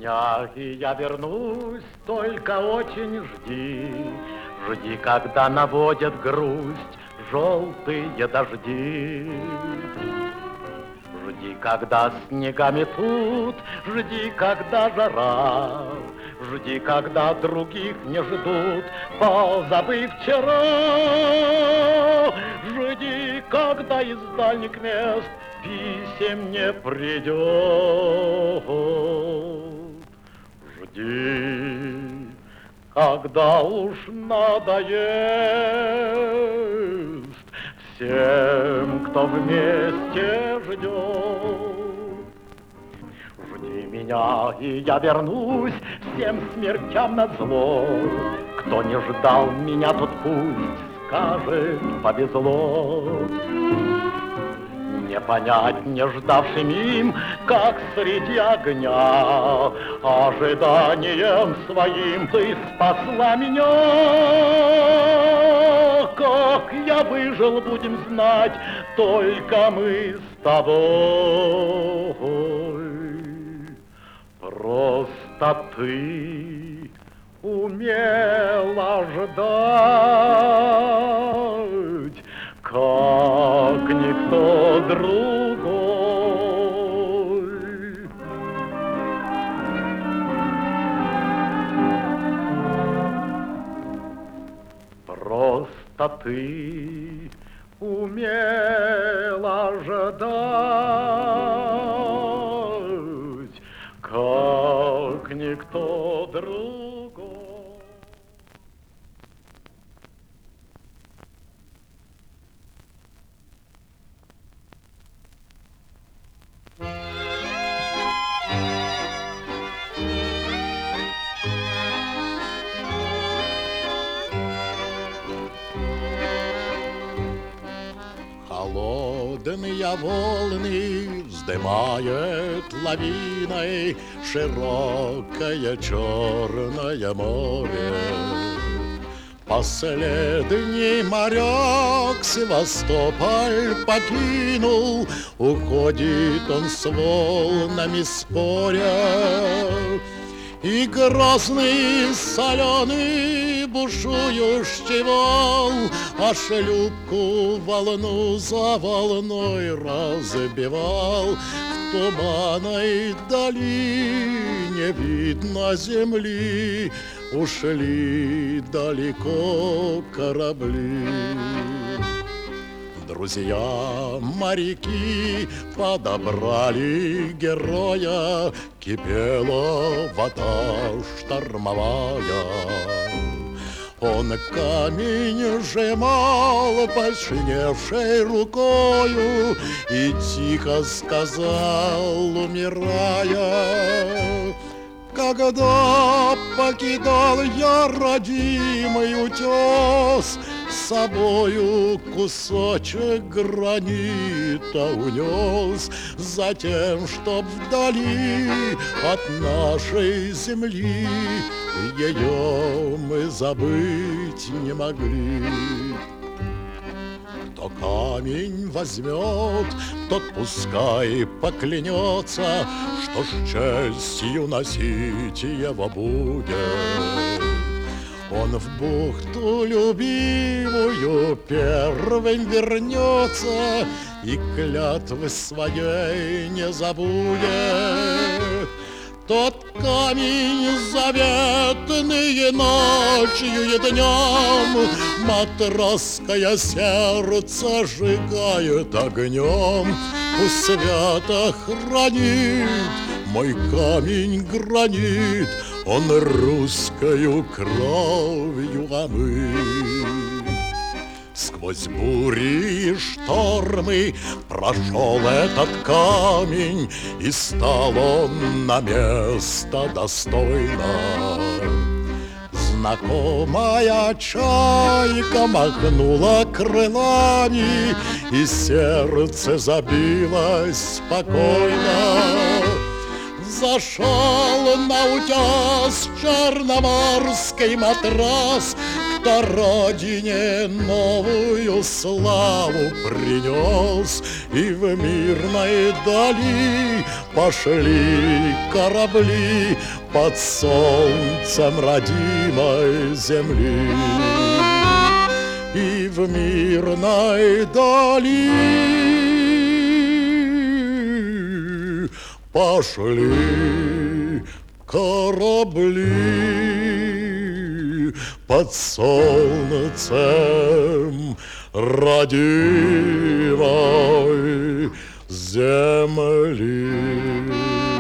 меня, и я вернусь, только очень жди. Жди, когда наводят грусть желтые дожди. Жди, когда снега метут, жди, когда жара. Жди, когда других не ждут, позабыв вчера. Жди, когда из дальних мест писем не придет. Жди, когда уж надоест всем, кто вместе ждет. Жди меня, и я вернусь всем смертям назло. Кто не ждал меня, тот пусть скажет, повезло. Не понять не ждавшим им, как среди огня, ожиданием своим ты спасла меня. Как я выжил, будем знать, только мы с тобой. Просто ты умела ждать, как никто другой. Просто ты умела ждать, как никто другой. Холодные волны вздымает лавиной широкое черное море. Последний моряк Севастополь покинул, уходит он с волнами споря. И грозный соленый бушующий вал, а шлюпку волну за волной разбивал. В туманной долине видно земли, ушли далеко корабли. Друзья моряки подобрали героя, кипела вода штормовая. Он камень сжимал посиневшей рукою и тихо сказал, умирая: когда покидал я родимый утес, с собою кусочек гранита унес, затем, чтоб вдали от нашей земли ее мы забыть не могли. Кто камень возьмет, тот пускай поклянется, что с честью носить его будет. Он в бухту любимую первым вернется и клятвы своей не забудет. Тот камень заветный ночью и днем матросское сердце сжигает огнем. Пусть свято хранит мой камень гранит, он русскою кровью омыт. Сквозь бури и штормы прошел этот камень, и стал он на место достойно. Знакомая чайка махнула крылами, и сердце забилось спокойно. Зашел на утес черноморский матрос, что родине новую славу принес, и в мирной дали пошли корабли под солнцем родимой земли. И в мирной дали пошли корабли под солнцем родимой земли.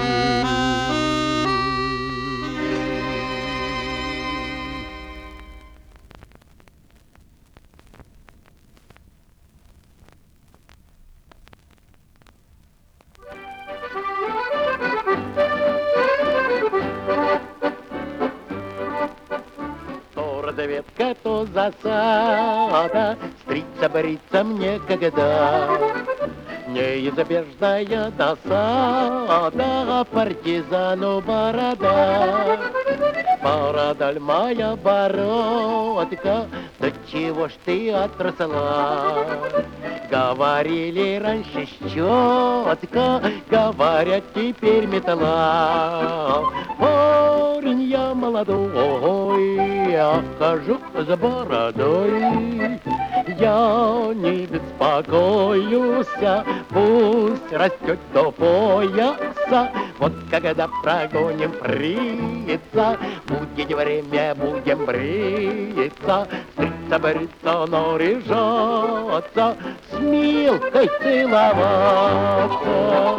Разведка, то засада, стриться, бриться некогда. Неизбежная досада, партизану борода. Бородаль моя бородка, да чего ж ты отросла? Говорили раньше щетка, говорят теперь металла. Парень я молодой, я хожу с бородой. Я не беспокоюсь, пусть растет до пояса. Вот когда прогоним фрица, будет время, будем бриться. Стриться, бриться, наряжаться, с Милкой целоваться.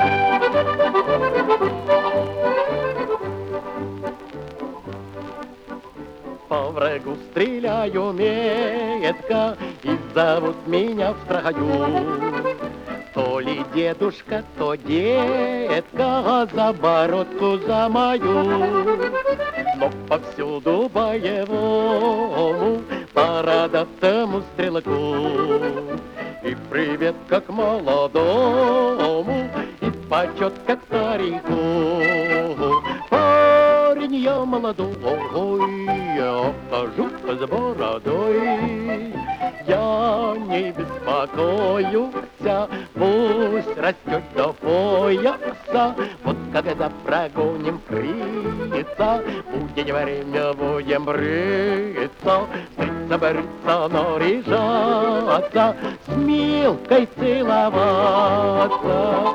По врагу стреляю метко, и зовут меня в строю. То ли дедушка, то детка, за бородку за мою. Но повсюду боевому, бородатому стрелку. И привет как молодому, и почет как старику. Парень я молодой, я хожу с бородой. Я не беспокоюсь, пусть растет до пояса. Вот когда прогоним фрица, будет время, будем бриться. Стриться, бриться, наряжаться, с Милкой целоваться.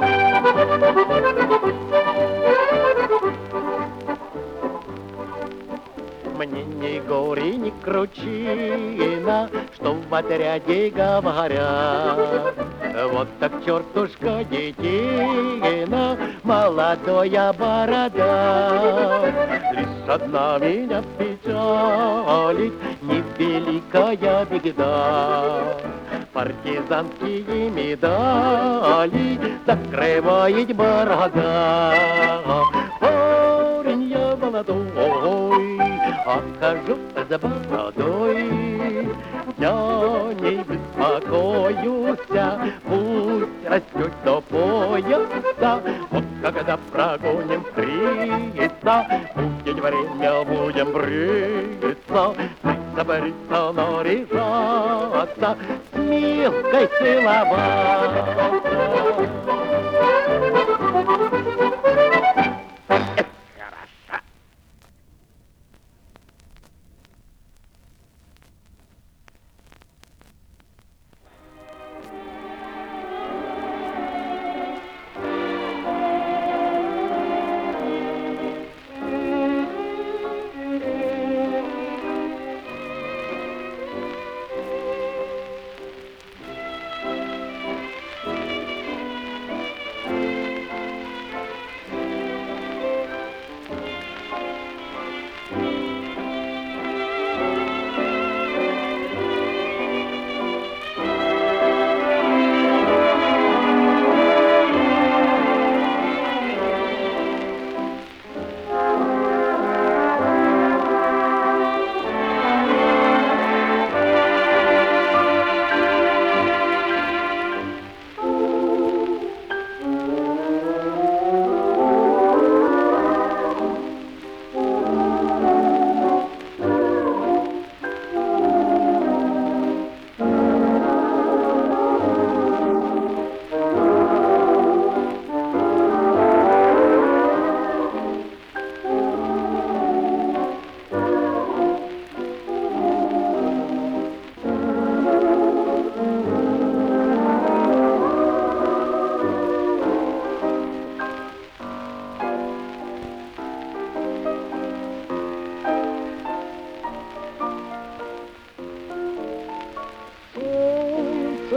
Мне ни горе, ни кручина, что в отряде говорят. Вот так чертушка детина, молодая борода. Лишь одна меня печалит, невеликая беда. Партизанские медали закрывает борода. Парень я молодой, хожу за бородой. Я не беспокоюсь, пусть растет до пояса. Вот когда прогоним фрица, будет время, будем бриться. Стриться, бриться, наряжаться, с Милкой целоваться.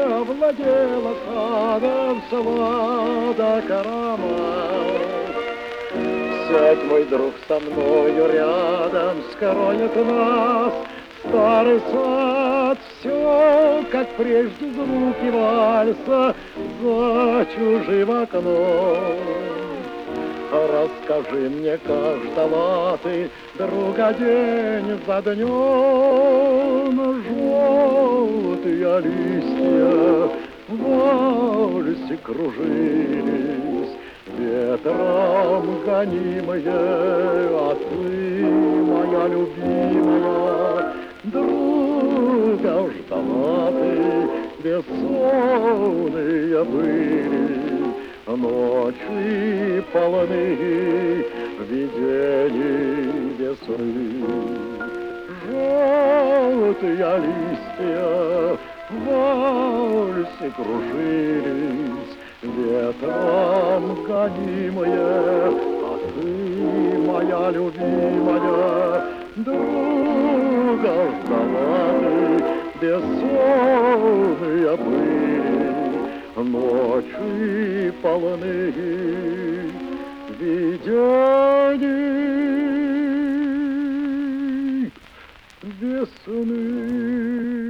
овладела садом сладок аромат. Сядь, мой друг, со мною рядом, скроет нас старый сад. Все, как прежде, звуки вальса за чужим окном. Расскажи мне, как ждала ты, друга, день за днем. Желтые листья в вальсе кружились, ветром гонимые, а ты, моя любимая, друга ждала ты, бессонные были ночи полны видений весны. Желтые листья в вальсе кружились, ветром гонимые, а ты, моя любимая, друга ждала ты, бессонные были ночи полны видений весны.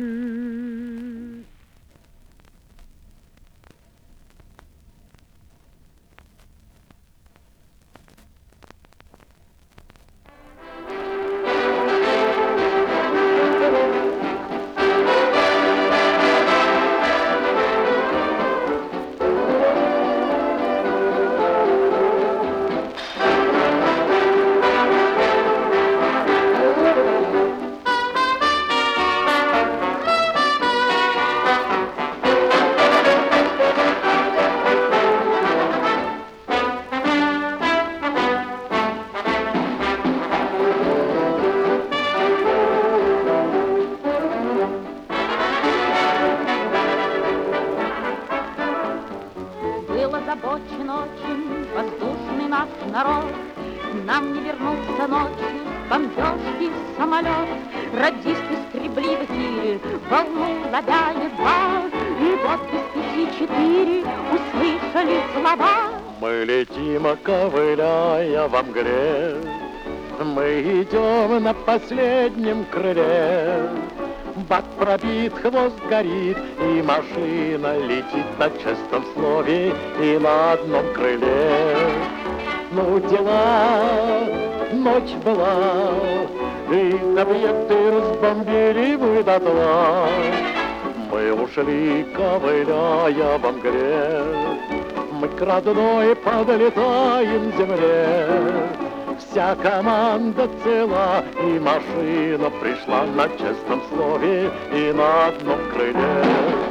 Был озабочен очень воздушный наш народ. Нам не вернулся ночью бомбежки самолет. Радисты скребли в эфире волну ловя едва, и вот без 5:04 услышали слова. Мы летим, ковыляя во мгле, мы идем на последнем крыле. Бак пробит, хвост горит, и машина летит на честном слове и на одном крыле. Ну, дела, ночь была, и объекты разбомбили вы дотла. Мы ушли, ковыляя во мгле, мы к родной подлетаем земле. Вся команда цела, и машина пришла на честном слове и на одном крыле.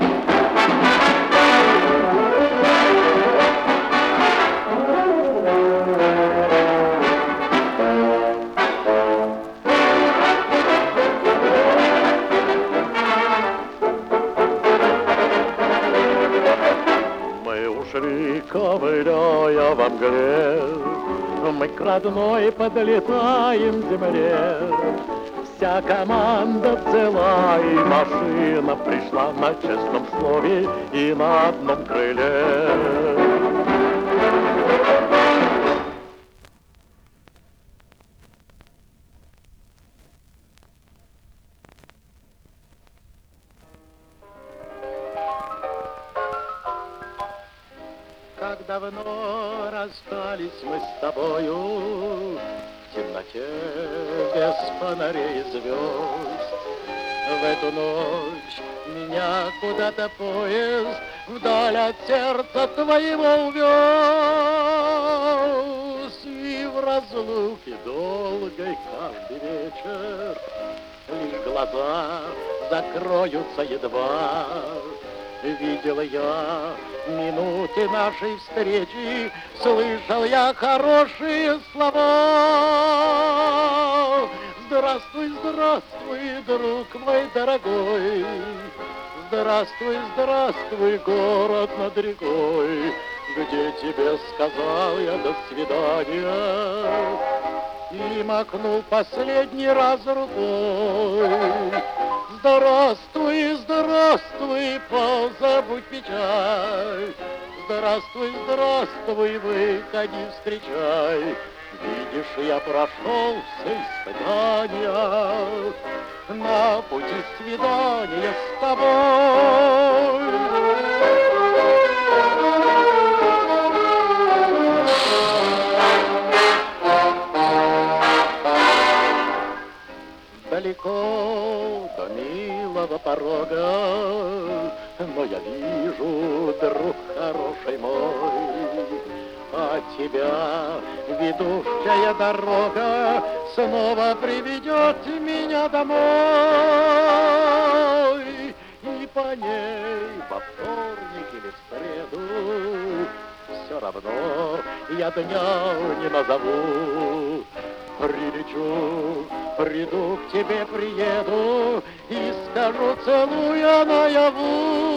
Мы ушли, ковыляя во мгле, мы к родной подлетаем земле. Вся команда цела, и машина пришла на честном слове и на одном крыле. Как давно расстались мы с тобою в темноте без фонарей и звезд. В эту ночь меня куда-то поезд вдаль от сердца твоего увез. И в разлуке долгой каждый вечер лишь глаза закроются едва. Видел я минуты нашей встречи, слышал я хорошие слова. Здравствуй, здравствуй, друг мой дорогой, здравствуй, здравствуй, город над рекой, где тебе сказал я до свидания и махнул последний раз рукой. Здравствуй, здравствуй. здравствуй, позабудь печаль. Здравствуй, здравствуй, выходи, встречай. Видишь, я прошел все испытания на пути свидания с тобой. Далеко до милого порога, но я вижу, друг хороший мой, а тебя ведущая дорога снова приведет меня домой. И по ней во вторник или в среду все равно я дня не назову. Прилечу, приду к тебе, приеду и скажу, целуя наяву.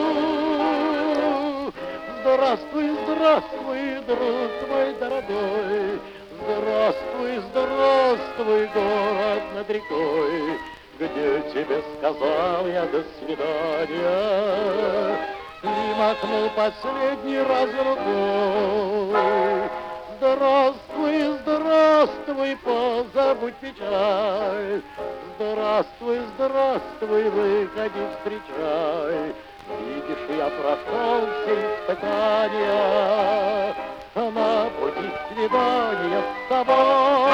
Здравствуй, здравствуй, друг мой дорогой, здравствуй, здравствуй, город над рекой, где тебе сказал я до свидания и махнул последний раз рукой. Здравствуй, здравствуй, позабудь печаль. Здравствуй, здравствуй, выходи, встречай. Видишь, я прошел все испытания на пути свидания с тобой.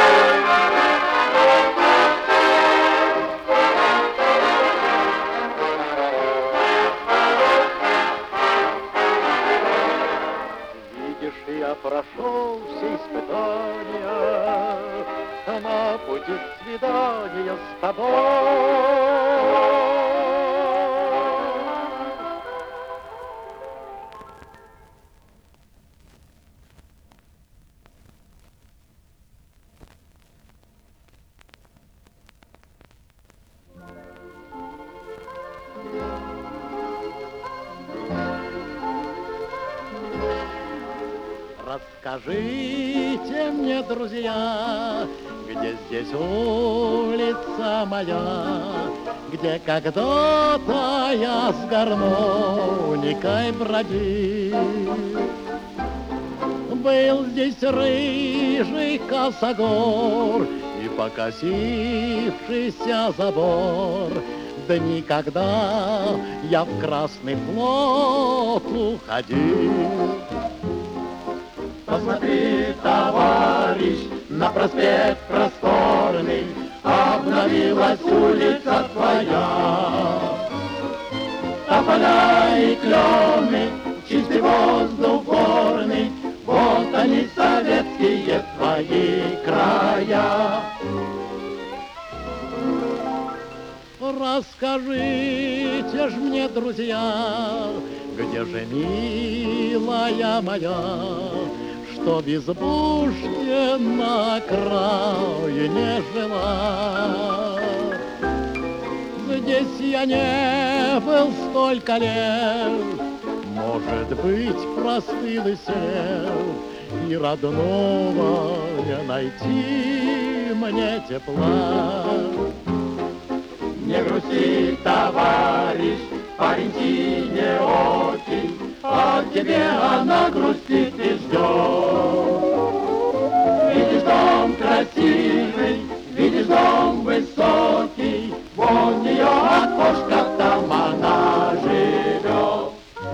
Я прошел все испытания на пути свидания с тобой. Расскажите мне, друзья, где здесь улица моя, где когда-то я с гармоникой бродил. Был здесь рыжий косогор и покосившийся забор. Дни, когда я в Красный флот уходил. Посмотри, товарищ, на проспект просторный, обновилась улица твоя. Тополя и клены, чистый воздух горный, вот они, советские твои края. Расскажите ж мне, друзья, где же милая моя, что в избушке на окраине жила. Здесь я не был столько лет, может быть, простыл и след, и родного не найти мне тепла. Не грусти, товарищ, парень синеокий, а тебе она грустит и ждет. Видишь дом красивый, видишь дом высокий, вон ее окошко, там она живет.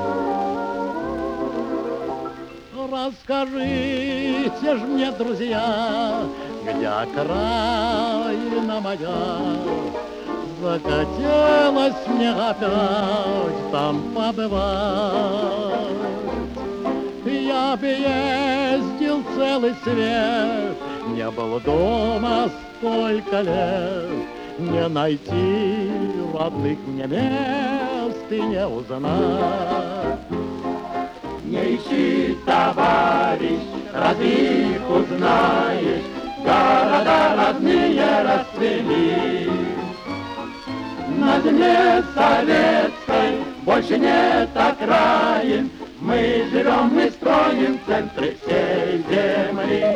Расскажите ж мне, друзья, где окраина моя. Захотелось мне опять там побывать. Я бы ездил целый свет, не было дома столько лет. Не найти родных мне мест и не узнать. Не ищи, товарищ, разве их узнаешь? Города родные расцвели. На земле советской больше нет окраин. Мы живем, мы строим в центре всей земли.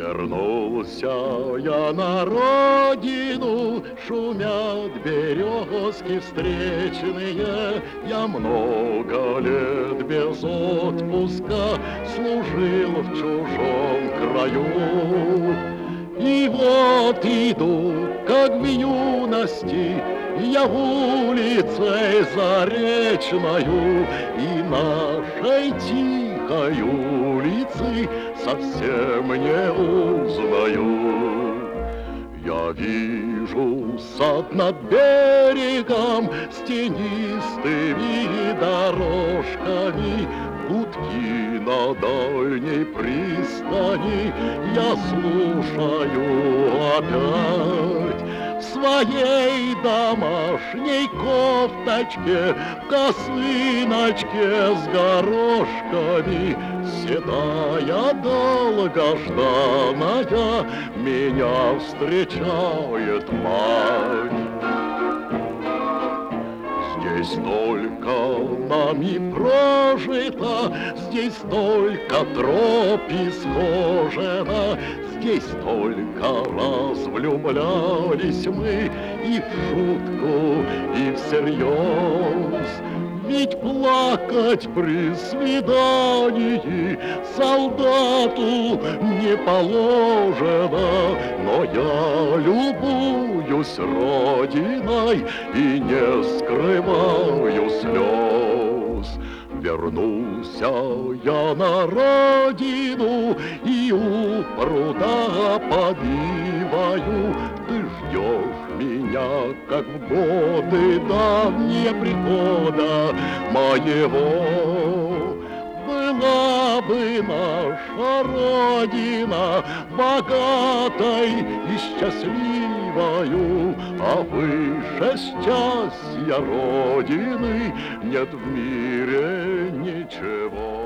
Вернулся я на родину, шумят березки встречные. Я много лет без отпуска служил в чужом краю. И вот иду, как в юности, я улицей заречною, и нашей тихой улицы совсем не узнаю. Я вижу сад над берегом с тенистыми дорожками, гудки на дальней пристани я слушаю опять. В своей домашней кофточке, в косыночке с горошками, седая долгожданная меня встречает мать. Здесь только нами прожито, здесь только троп исхожено, здесь только раз влюблялись мы и в шутку, и всерьез. Ведь плакать при свидании солдату не положено, но я любуюсь родиной и не скрываю слез. Вернулся я на родину и у пруда побиваю. Ты ждешь меня, как в годы давние прихода моего. Была бы наша родина богатой и счастливою, а выше счастья родины нет в мире ничего.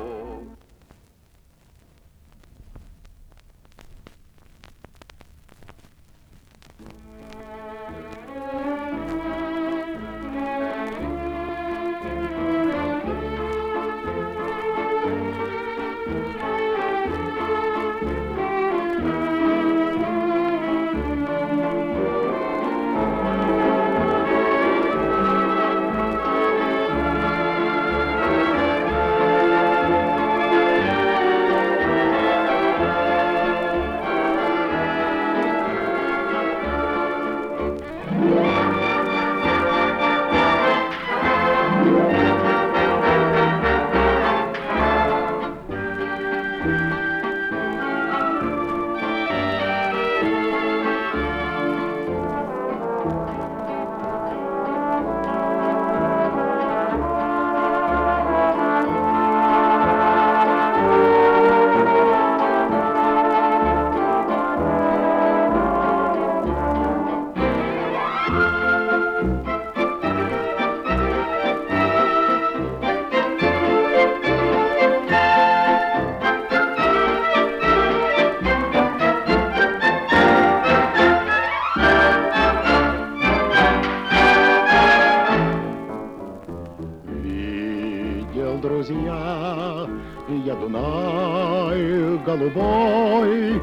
Друзья, я Дунай голубой,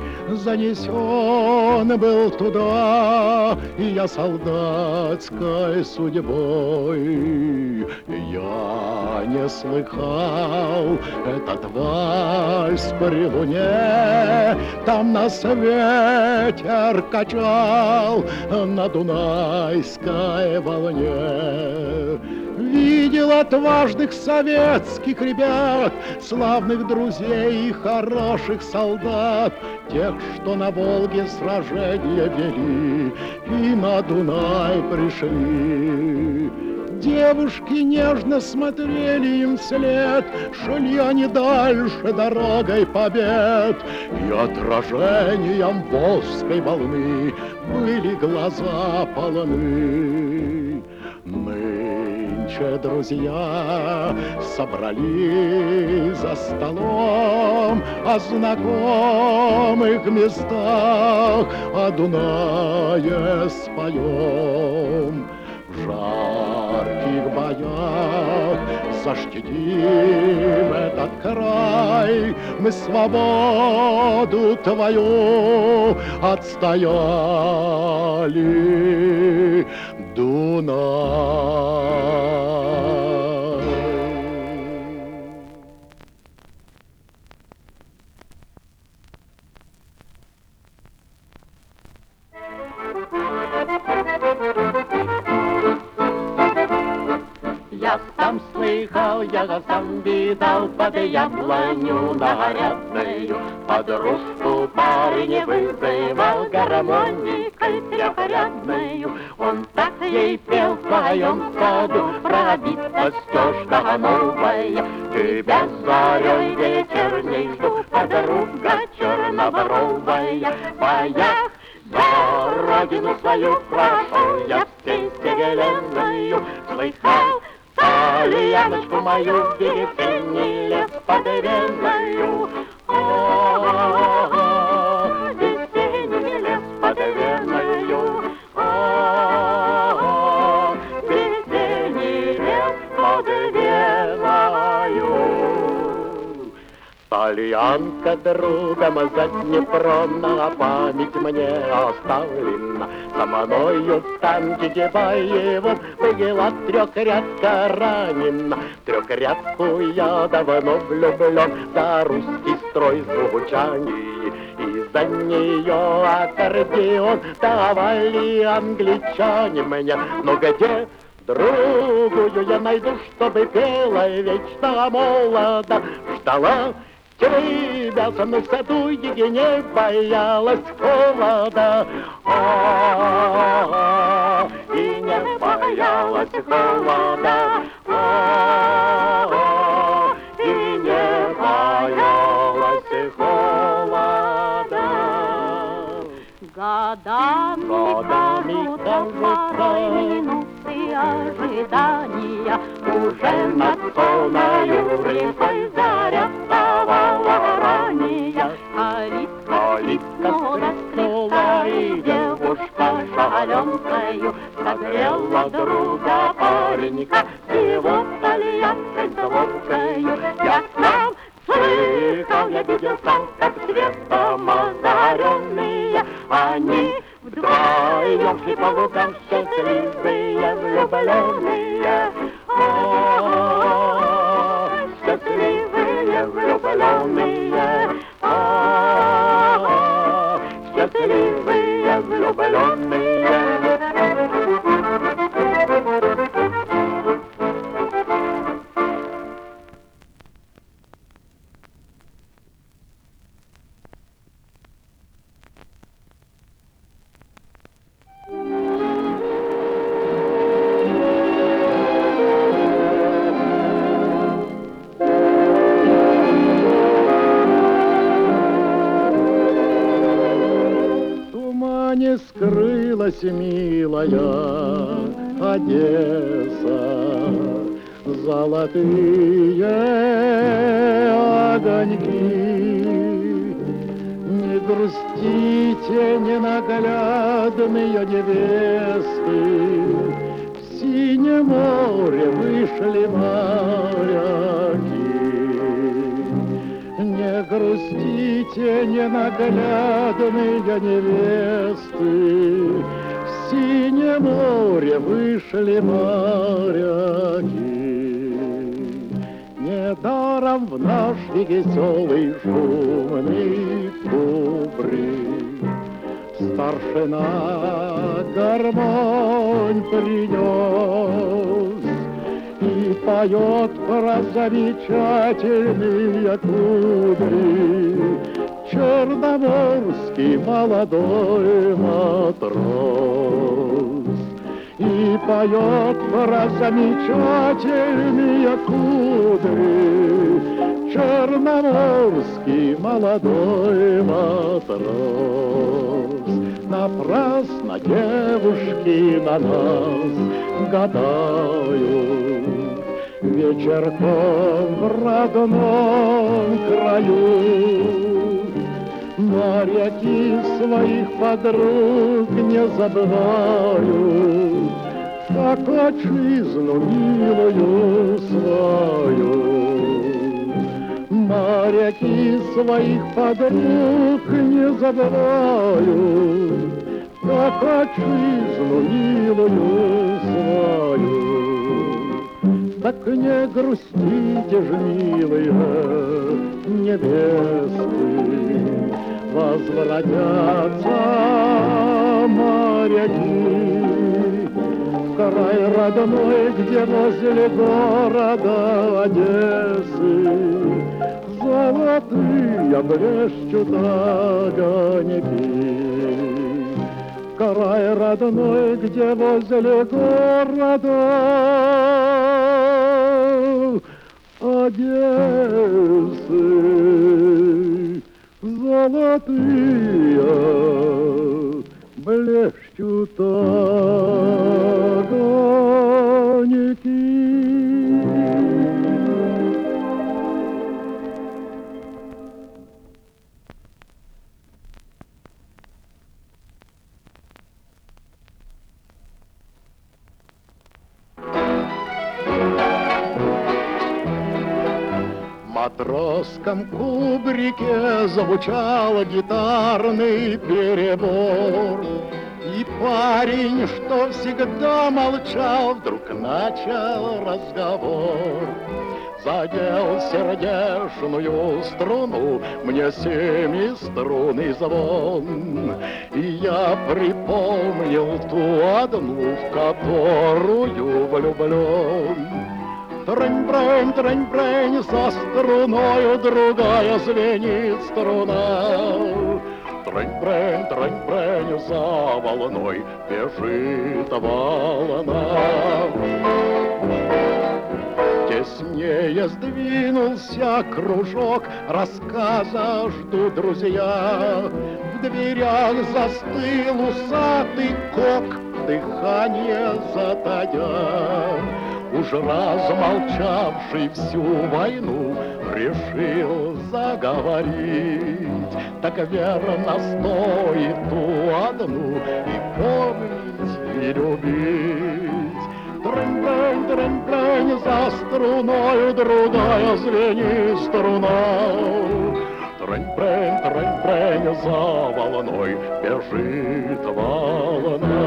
занесен был туда, и я солдатской судьбой. Я не слыхал этот вальс при луне, там нас ветер качал на дунайской волне. Видел отважных советских ребят, славных друзей и хороших солдат, тех, что на Волге сражения вели и на Дунай пришли. Девушки нежно смотрели им вслед, шли они дальше дорогой побед, и отражением Волжской волны были глаза полны. Нынче друзья собрались за столом, о знакомых местах о Дунае споем. жарких боях защитим этот край. Мы свободу твою отстояли, Дунай. Я сам слыхал, я сам видал под яблоню нарядную подружку парень вызывал гармоникой трехрядную. Он так ей пел в своем саду, пробита стежка новая. Тебя зарей вечерней жду, подруга чернобровая. В боях за родину свою прошел я всей вселенную, слыхал Яночку мою в весенний лес под Веною. Весенний лес под Веною. Весенний лес под Веною. Тальянка другом за Днепром на память мне оставлена. Со мною в танке боевом была трехрядка ранена. Трехрядку я давно влюблен, за русский строй звучание. И за нее аккордеон давали англичане мне. Но где другую я найду, чтобы пела вечно молодо, ждала тебя в саду и не боялась холода. И не боялась холода. И не боялась холода. Годами кажутся минуты ожидания, Уже над сонною рекой заря вставала ранее. калитка скрипнула, и девушка шаленкою Согрела друга паренька его тальянской звонкою. Я сам слыхал, я видел сам, как светом озаренные они вдвоем шли по лугам счастливые влюбленные. Счастливые влюбленные. Счастливые влюбленные. Не скрылась милая Одесса, золотые огоньки. Не грустите, ненаглядные невесты, в синее море вышли моряки. Не грустите, ненаглядные невесты, в синее море вышли моряки. Недаром в наш веселый шумный кубрик старшина гармонь принес и поет про замечательные кудри черноморский молодой матрос. И поет про замечательные кудри черноморский молодой матрос. Напрасно девушки на нас гадают, вечерком в родном краю. Моряки своих подруг не забывают, как отчизну милую свою. Моряки своих подруг не забывают, как отчизну милую свою. Так не грустите ж, милые невесты, возвратятся моряки в край родной, где возле города Одессы золотые блещут огоньки. В край родной, где возле города Одессы золотые блещут огоньки. В матросском кубрике звучал гитарный перебор, и парень, что всегда молчал, вдруг начал разговор. Задел сердечную струну мне семиструнный звон, и я припомнил ту одну, в которую влюблен. Трынь-брынь, трынь-брынь, за струною другая звенит струна. Трынь-брынь, трынь-брынь, за волной бежит волна. Теснее сдвинулся кружок, рассказа ждут друзья. В дверях застыл усатый кок, дыхание затая. Уж размолчавший всю войну решил заговорить. Так верно стоит ту одну и помнить, и любить. Трынь-брынь, трынь-брынь, за струною другая звенит струна. Трынь-брынь, трынь-брынь, за волной бежит волна.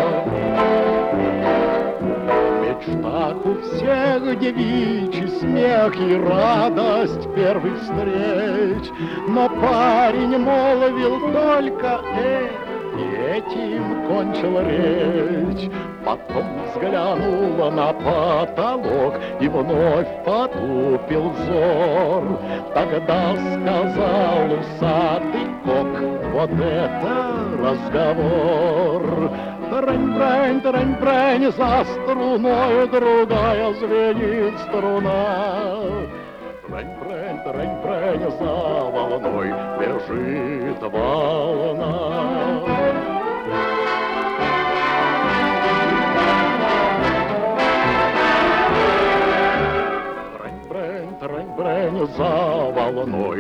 В мечтах у всех девичий смех и радость первых встреч, но парень молвил только и этим кончил речь. Потом взглянула на потолок и вновь потупил взор. Тогда сказал усатый кок: вот это разговор. Трынь-брынь, трынь-брынь, за струною другая звенит струна. Трынь-брынь, трынь-брынь, за волной бежит волна. Трынь-брынь, за волной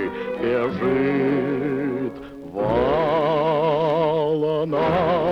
бежит волна.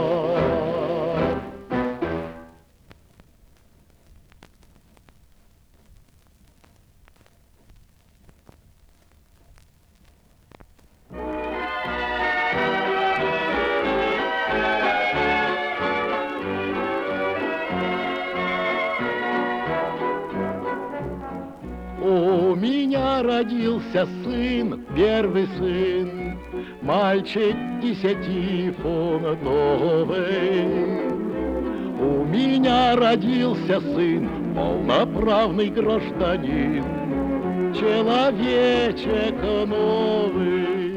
У меня родился сын, первый сын, мальчик 10 фунтовый. У меня родился сын, полноправный гражданин, человечек новый.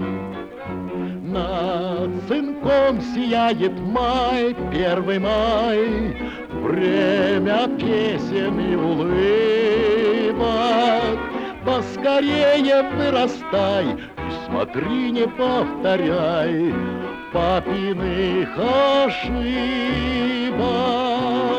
Над сынком сияет май, 1 май, время песен и улыбок. Поскорее вырастай и смотри, не повторяй папиных ошибок.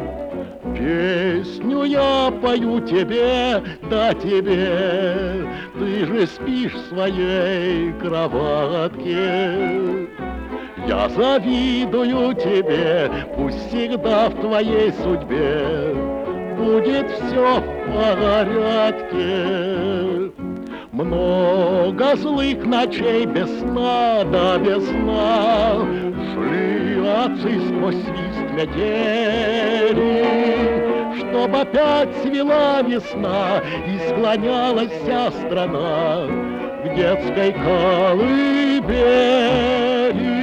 Песню я пою тебе, да тебе, ты же спишь в своей кроватке. Я завидую тебе, пусть всегда в твоей судьбе будет все в порядке. Много злых ночей без сна, да без сна, шли отцы сквозь свист метели, чтоб опять свела весна и склонялась вся страна к детской колыбели.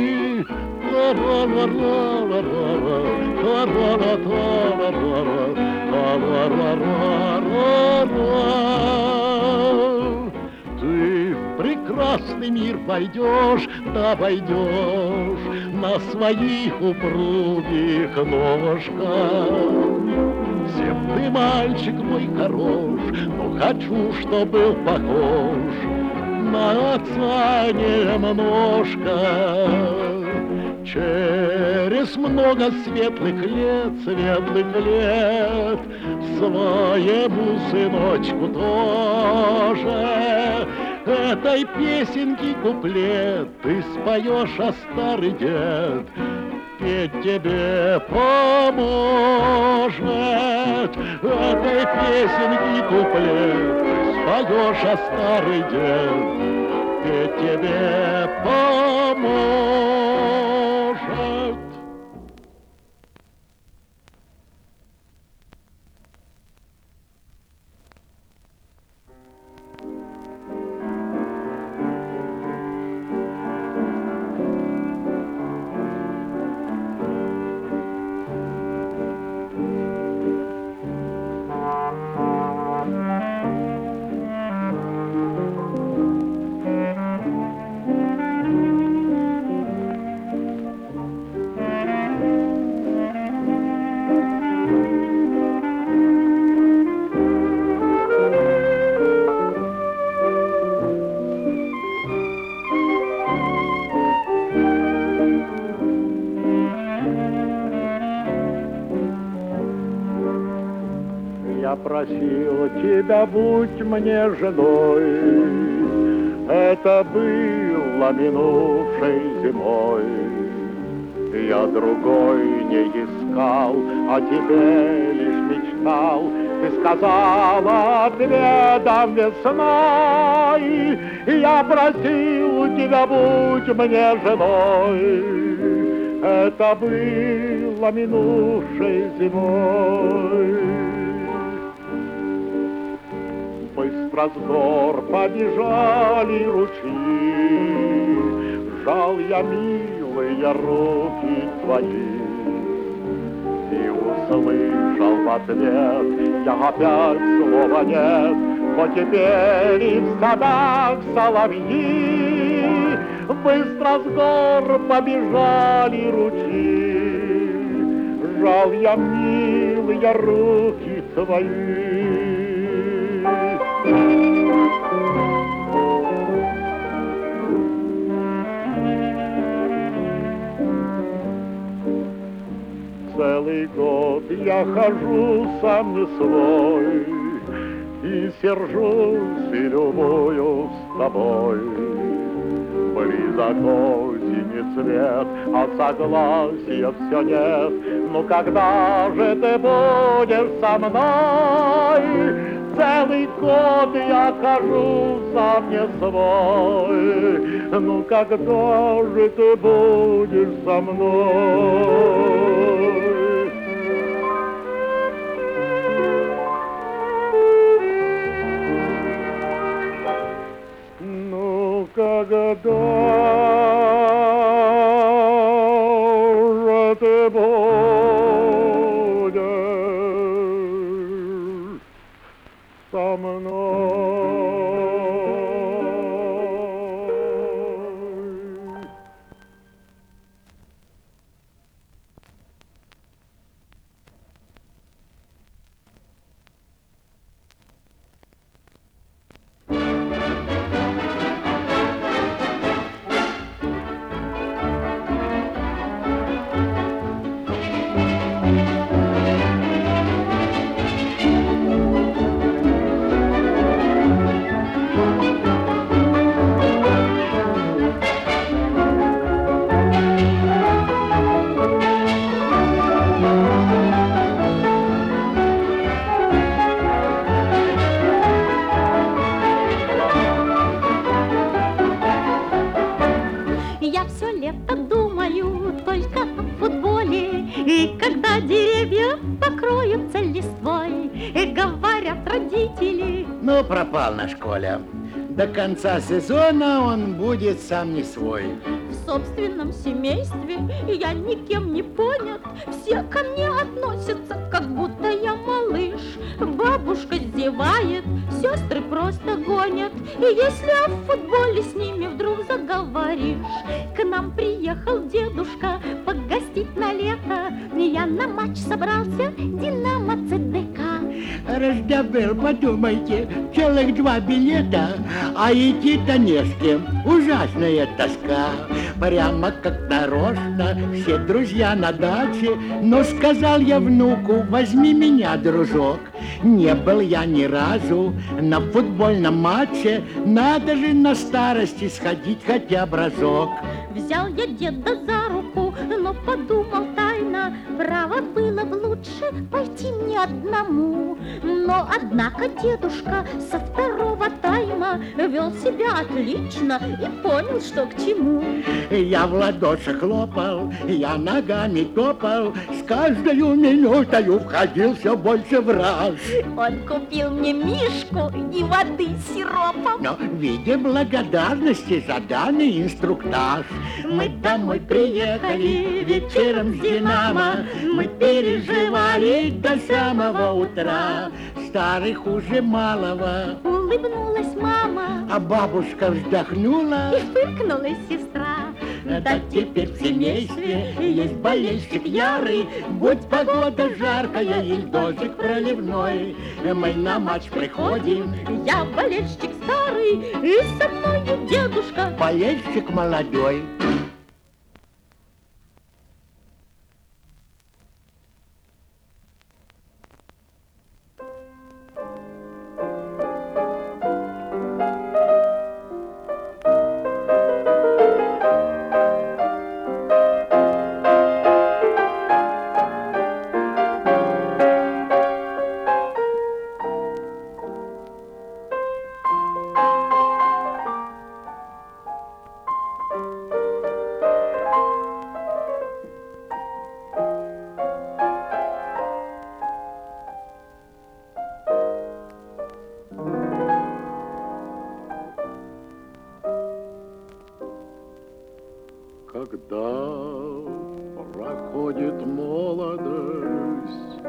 Ты в прекрасный мир войдешь, да войдешь на своих упругих ножках. Всем ты, мальчик мой, хорош, но хочу, чтоб был похож на отца немножко. Через много светлых лет, своему сыночку тоже этой песенки куплет ты споешь, а старый дед петь тебе поможет. Этой песенки куплет ты споешь, а старый дед петь тебе поможет. Я просил тебя, будь мне женой, это было минувшей зимой. Я другой не искал, о тебе лишь мечтал. Ты сказала, отведом весной. Я просил тебя, будь мне женой, это было минувшей зимой. Быстро с гор побежали ручьи, жал я, милые, руки твои, и услышал в ответ я опять слова нет, но теперь и в садах соловьи. Быстро с гор побежали ручьи, жал я, милые, руки твои. Целый год я хожу сам не свой, и сержусь, и любуюсь с тобой. Близок осени цвет, а согласия все нет. Ну когда же ты будешь со мной? Целый год я хожу сам не свой. Ну когда же ты будешь со мной? Ну когда же ты будешь со мной? Ну, пропал наш Коля. До конца сезона он будет сам не свой. В собственном семействе я никем не понят. Все ко мне относятся, как будто я малыш. Бабушка зевает, сестры просто гонят. И если о футболе с ними вдруг заговоришь, к нам приехал дедушка погостить на лето. Я на матч собрался, Динамо ЦДК. Раздобыл, подумайте, целых 2 билета, а идти-то не с кем. Ужасная тоска. Прямо как нарочно, все друзья на даче. Но сказал я внуку, возьми меня, дружок. Не был я ни разу на футбольном матче. Надо же на старости сходить хотя бы разок. Взял я деда за руку, но подумал тайно, право было бы лучше пойти мне одному. Но однако дедушка со второго тайма вел себя отлично и понял, что к чему. Я в ладоши хлопал, я ногами топал, с каждой минутою входил все больше в раж. Он купил мне мишку и воды с сиропом. Но в виде благодарности за данный инструктаж мы домой приехали вечером с Динамо. Мы переживали до самого утра. Старый хуже малого. Улыбнулась мама, А бабушка вздохнула. и фыркнула сестра. Да теперь в семействе есть болельщик ярый. Будь погода жаркая или дождик проливной, мы на матч приходим. Я болельщик старый, и со мною дедушка. Болельщик молодой. Когда проходит молодость,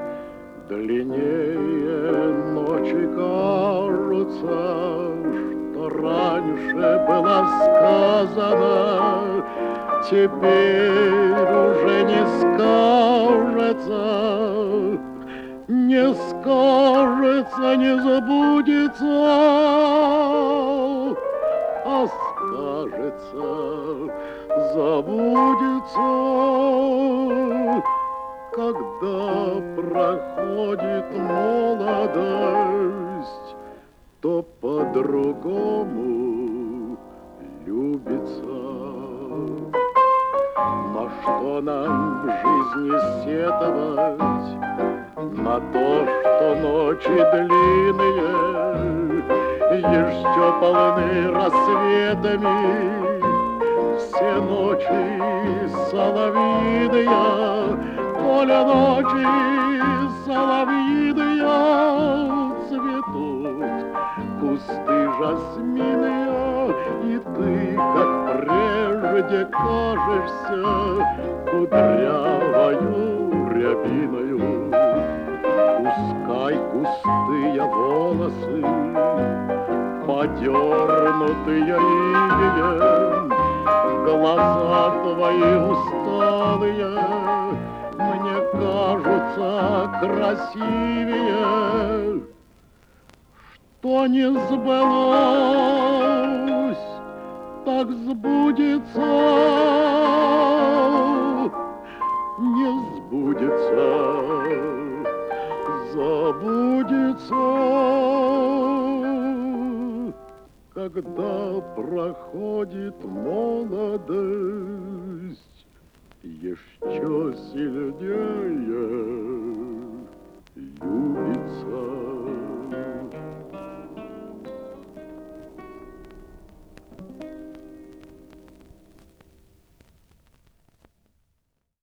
длиннее ночи кажутся, что раньше было сказано, теперь уже не скажется, не скажется, не забудется, а скажется, забудется, когда проходит молодость, то по-другому любится. На что нам в жизни сетовать? На то, что ночи длинные, еще полны рассветами. Все ночи соловьиные, коля ночи соловьиные, цветут кусты жасминые, и ты, как прежде, кажешься кудрявою рябиною. Пускай густые волосы, подернутые инеем, глаза твои усталые мне кажутся красивее. Что не сбылось, так сбудется, не сбудется, забудется. Когда проходит молодость, еще сильнее